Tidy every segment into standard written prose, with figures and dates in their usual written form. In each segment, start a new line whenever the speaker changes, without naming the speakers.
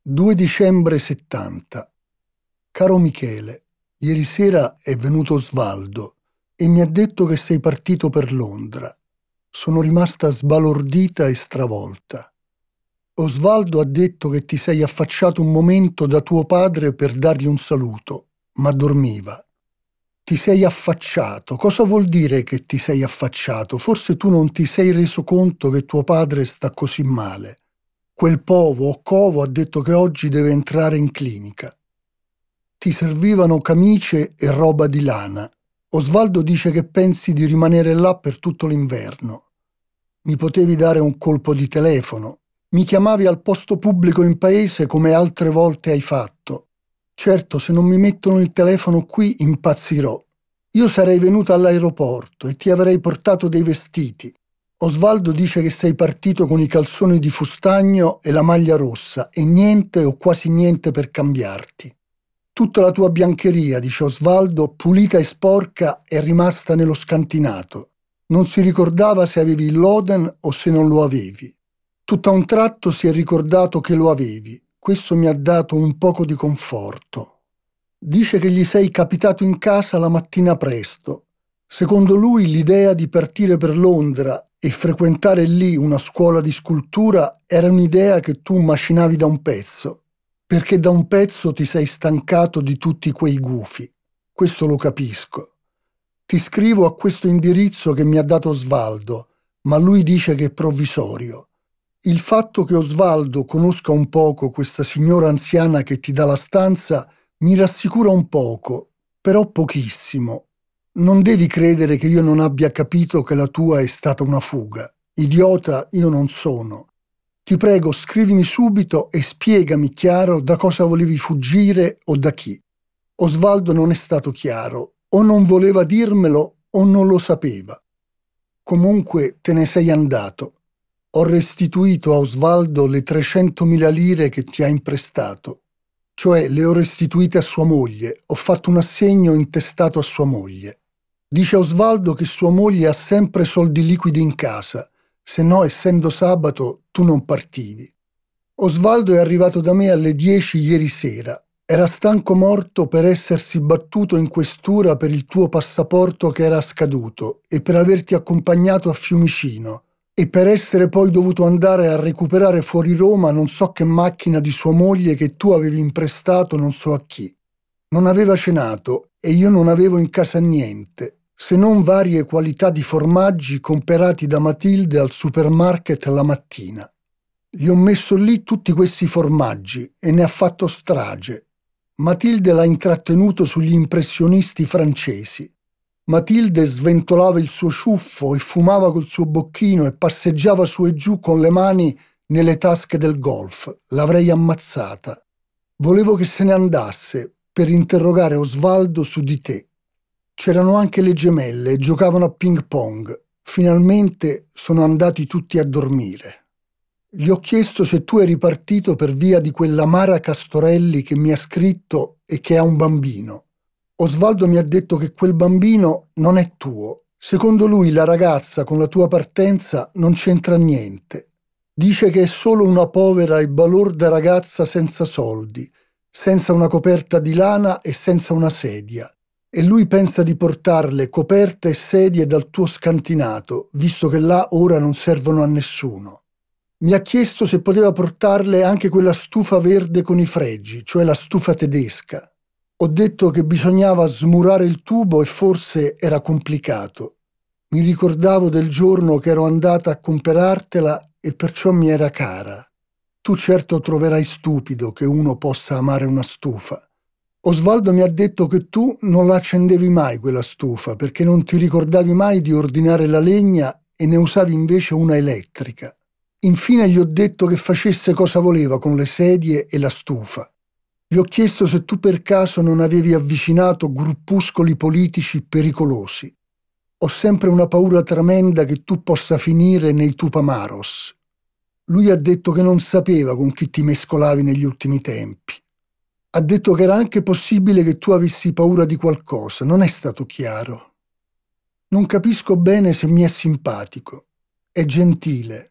2 dicembre 70. Caro Michele, ieri sera è venuto Osvaldo e mi ha detto che sei partito per Londra. Sono rimasta sbalordita e stravolta. Osvaldo ha detto che ti sei affacciato un momento da tuo padre per dargli un saluto, ma dormiva. Ti sei affacciato. Cosa vuol dire che ti sei affacciato? Forse tu non ti sei reso conto che tuo padre sta così male. Quel povo o covo ha detto che oggi deve entrare in clinica. Ti servivano camicie e roba di lana. Osvaldo dice che pensi di rimanere là per tutto l'inverno. Mi potevi dare un colpo di telefono. Mi chiamavi al posto pubblico in paese come altre volte hai fatto. Certo, se non mi mettono il telefono qui impazzirò. Io sarei venuta all'aeroporto e ti avrei portato dei vestiti. Osvaldo dice che sei partito con i calzoni di fustagno e la maglia rossa e niente o quasi niente per cambiarti. Tutta la tua biancheria, dice Osvaldo, pulita e sporca, è rimasta nello scantinato. Non si ricordava se avevi il loden o se non lo avevi. Tutto a un tratto si è ricordato che lo avevi. Questo mi ha dato un poco di conforto. Dice che gli sei capitato in casa la mattina presto. Secondo lui l'idea di partire per Londra e frequentare lì una scuola di scultura era un'idea che tu macinavi da un pezzo, perché da un pezzo ti sei stancato di tutti quei gufi. Questo lo capisco. Ti scrivo a questo indirizzo che mi ha dato Osvaldo, ma lui dice che è provvisorio. Il fatto che Osvaldo conosca un poco questa signora anziana che ti dà la stanza mi rassicura un poco, però pochissimo. Non devi credere che io non abbia capito che la tua è stata una fuga. Idiota io non sono. Ti prego, scrivimi subito e spiegami chiaro da cosa volevi fuggire o da chi. Osvaldo non è stato chiaro, o non voleva dirmelo o non lo sapeva. Comunque te ne sei andato. Ho restituito a Osvaldo le 300.000 lire che ti ha imprestato. Cioè le ho restituite a sua moglie, ho fatto un assegno intestato a sua moglie. Dice Osvaldo che sua moglie ha sempre soldi liquidi in casa, se no essendo sabato tu non partivi. Osvaldo è arrivato da me alle 10 ieri sera. Era stanco morto per essersi battuto in questura per il tuo passaporto che era scaduto e per averti accompagnato a Fiumicino e per essere poi dovuto andare a recuperare fuori Roma non so che macchina di sua moglie che tu avevi imprestato non so a chi. Non aveva cenato e io non avevo in casa niente, se non varie qualità di formaggi comperati da Matilde al supermarket la mattina. Gli ho messo lì tutti questi formaggi e ne ha fatto strage. Matilde l'ha intrattenuto sugli impressionisti francesi. Matilde sventolava il suo ciuffo e fumava col suo bocchino e passeggiava su e giù con le mani nelle tasche del golf. L'avrei ammazzata. Volevo che se ne andasse per interrogare Osvaldo su di te. C'erano anche le gemelle e giocavano a ping pong. Finalmente sono andati tutti a dormire. Gli ho chiesto se tu eri partito per via di quella Mara Castorelli che mi ha scritto e che ha un bambino. Osvaldo mi ha detto che quel bambino non è tuo. Secondo lui la ragazza con la tua partenza non c'entra niente. Dice che è solo una povera e balorda ragazza senza soldi, senza una coperta di lana e senza una sedia. E lui pensa di portarle coperte e sedie dal tuo scantinato, visto che là ora non servono a nessuno. Mi ha chiesto se poteva portarle anche quella stufa verde con i fregi, cioè la stufa tedesca. Ho detto che bisognava smurare il tubo e forse era complicato. Mi ricordavo del giorno che ero andata a comperartela e perciò mi era cara. Tu certo troverai stupido che uno possa amare una stufa. Osvaldo mi ha detto che tu non la accendevi mai quella stufa perché non ti ricordavi mai di ordinare la legna e ne usavi invece una elettrica. Infine gli ho detto che facesse cosa voleva con le sedie e la stufa. Gli ho chiesto se tu per caso non avevi avvicinato gruppuscoli politici pericolosi. Ho sempre una paura tremenda che tu possa finire nei Tupamaros. Lui ha detto che non sapeva con chi ti mescolavi negli ultimi tempi. Ha detto che era anche possibile che tu avessi paura di qualcosa, non è stato chiaro. Non capisco bene se mi è simpatico, è gentile,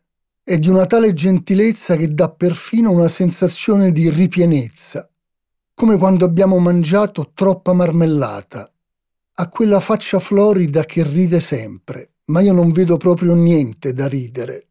È di una tale gentilezza che dà perfino una sensazione di ripienezza, come quando abbiamo mangiato troppa marmellata. Ha quella faccia florida che ride sempre, ma io non vedo proprio niente da ridere.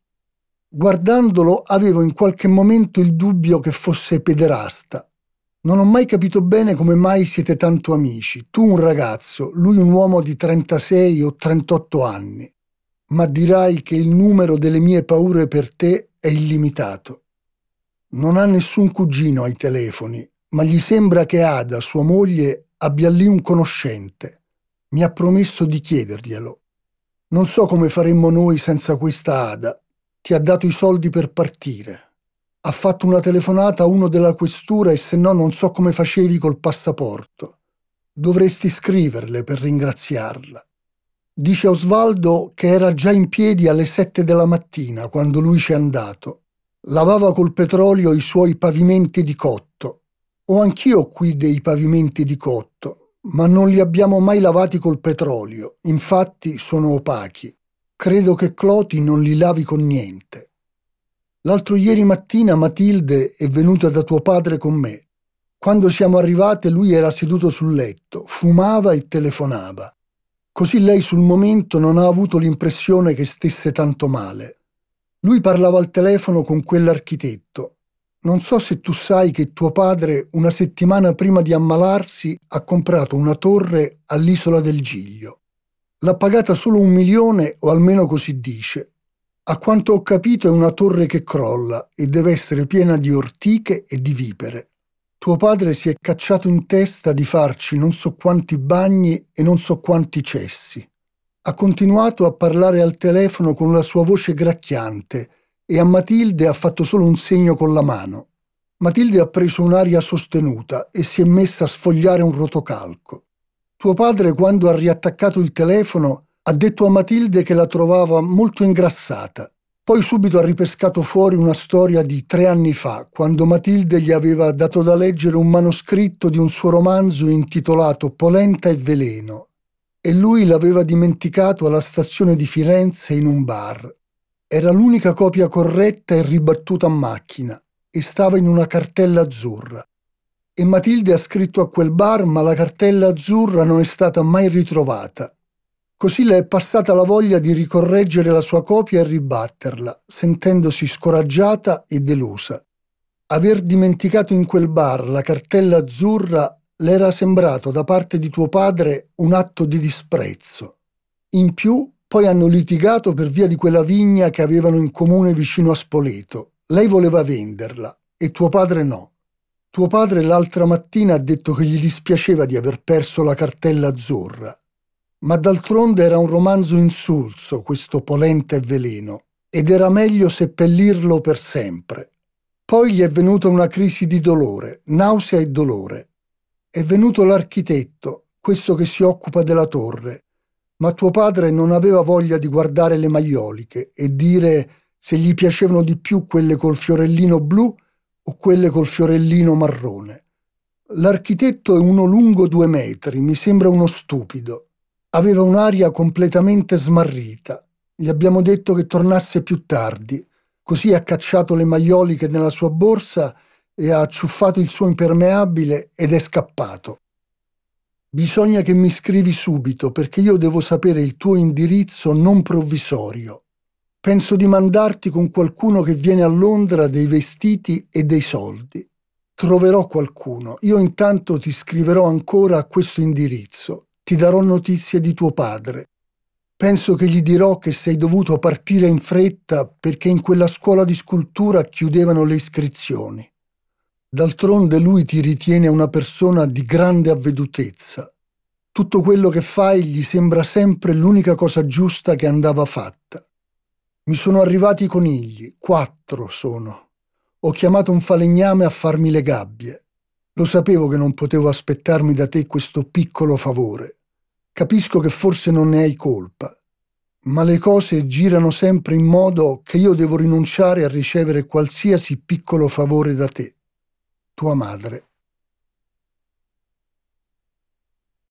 Guardandolo avevo in qualche momento il dubbio che fosse pederasta. Non ho mai capito bene come mai siete tanto amici, tu un ragazzo, lui un uomo di 36 o 38 anni. Ma dirai che il numero delle mie paure per te è illimitato. Non ha nessun cugino ai telefoni, ma gli sembra che Ada, sua moglie, abbia lì un conoscente. Mi ha promesso di chiederglielo. Non so come faremmo noi senza questa Ada. Ti ha dato i soldi per partire. Ha fatto una telefonata a uno della questura e se no non so come facevi col passaporto. Dovresti scriverle per ringraziarla. Dice Osvaldo che era già in piedi alle 7 della mattina quando lui c'è andato. Lavava col petrolio i suoi pavimenti di cotto. Ho anch'io qui dei pavimenti di cotto, ma non li abbiamo mai lavati col petrolio, infatti sono opachi. Credo che Cloti non li lavi con niente. L'altro ieri mattina Matilde è venuta da tuo padre con me. Quando siamo arrivate lui era seduto sul letto, fumava e telefonava. Così lei sul momento non ha avuto l'impressione che stesse tanto male. Lui parlava al telefono con quell'architetto. Non so se tu sai che tuo padre, una settimana prima di ammalarsi, ha comprato una torre all'Isola del Giglio. L'ha pagata solo 1 milione, o almeno così dice. A quanto ho capito è una torre che crolla e deve essere piena di ortiche e di vipere. Tuo padre si è cacciato in testa di farci non so quanti bagni e non so quanti cessi. Ha continuato a parlare al telefono con la sua voce gracchiante e a Matilde ha fatto solo un segno con la mano. Matilde ha preso un'aria sostenuta e si è messa a sfogliare un rotocalco. Tuo padre, quando ha riattaccato il telefono, ha detto a Matilde che la trovava molto ingrassata. Poi subito ha ripescato fuori una storia di 3 anni fa, quando Matilde gli aveva dato da leggere un manoscritto di un suo romanzo intitolato Polenta e veleno, e lui l'aveva dimenticato alla stazione di Firenze in un bar. Era l'unica copia corretta e ribattuta a macchina, e stava in una cartella azzurra. E Matilde ha scritto a quel bar, ma la cartella azzurra non è stata mai ritrovata. Così le è passata la voglia di ricorreggere la sua copia e ribatterla, sentendosi scoraggiata e delusa. Aver dimenticato in quel bar la cartella azzurra le era sembrato da parte di tuo padre un atto di disprezzo. In più, poi hanno litigato per via di quella vigna che avevano in comune vicino a Spoleto. Lei voleva venderla e tuo padre no. Tuo padre l'altra mattina ha detto che gli dispiaceva di aver perso la cartella azzurra. Ma d'altronde era un romanzo insulso, questo Polenta e veleno, ed era meglio seppellirlo per sempre. Poi gli è venuta una crisi di dolore, nausea e dolore. È venuto l'architetto, questo che si occupa della torre, ma tuo padre non aveva voglia di guardare le maioliche e dire se gli piacevano di più quelle col fiorellino blu o quelle col fiorellino marrone. L'architetto è uno lungo 2 metri, mi sembra uno stupido. Aveva un'aria completamente smarrita. Gli abbiamo detto che tornasse più tardi, così ha cacciato le maioliche nella sua borsa e ha acciuffato il suo impermeabile ed è scappato. Bisogna che mi scrivi subito perché io devo sapere il tuo indirizzo non provvisorio. Penso di mandarti con qualcuno che viene a Londra dei vestiti e dei soldi. Troverò qualcuno. Io intanto ti scriverò ancora a questo indirizzo. Ti darò notizie di tuo padre. Penso che gli dirò che sei dovuto partire in fretta perché in quella scuola di scultura chiudevano le iscrizioni. D'altronde lui ti ritiene una persona di grande avvedutezza. Tutto quello che fai gli sembra sempre l'unica cosa giusta che andava fatta. Mi sono arrivati i conigli, 4 sono. Ho chiamato un falegname a farmi le gabbie. Lo sapevo che non potevo aspettarmi da te questo piccolo favore. Capisco che forse non ne hai colpa, ma le cose girano sempre in modo che io devo rinunciare a ricevere qualsiasi piccolo favore da te. Tua madre.